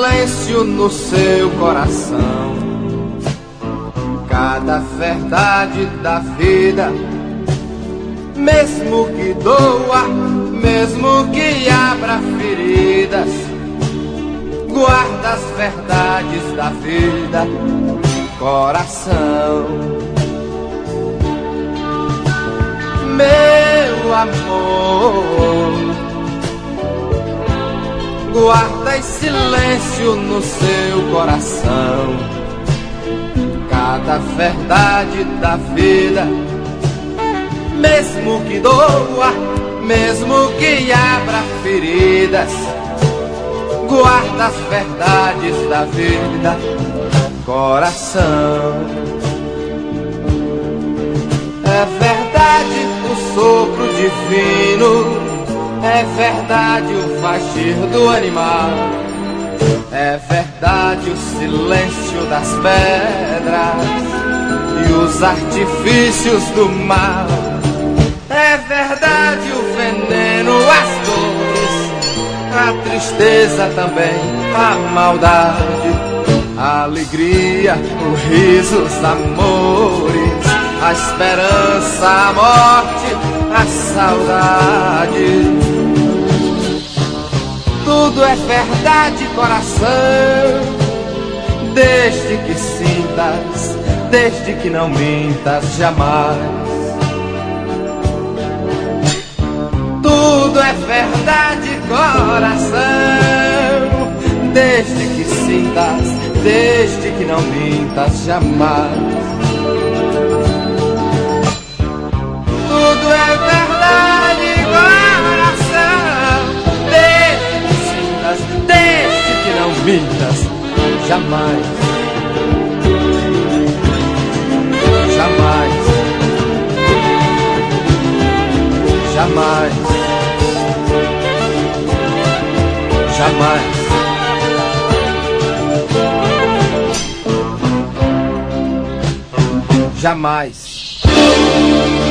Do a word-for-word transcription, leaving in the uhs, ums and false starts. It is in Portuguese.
silêncio no seu coração. Cada verdade da vida, mesmo que doa, mesmo que abra feridas, guarda as verdades da vida, coração. Meu amor, guarda em silêncio no seu coração cada verdade da vida, mesmo que doa, mesmo que abra feridas, guarda as verdades da vida, coração. É verdade o sopro divino, é verdade o fagir do animal, é verdade o silêncio das pedras e os artifícios do mal, é verdade o veneno, as dores, a tristeza também, a maldade, a alegria, o riso, os amores, a esperança, a morte, a saudade. Tudo é verdade, coração, desde que sintas, desde que não mintas jamais. Tudo é verdade, coração, desde que sintas, desde que não mintas jamais. Tudo é verdade, coração, desde que sintas, desde que não mintas, jamais, jamais, jamais, jamais. Jamais.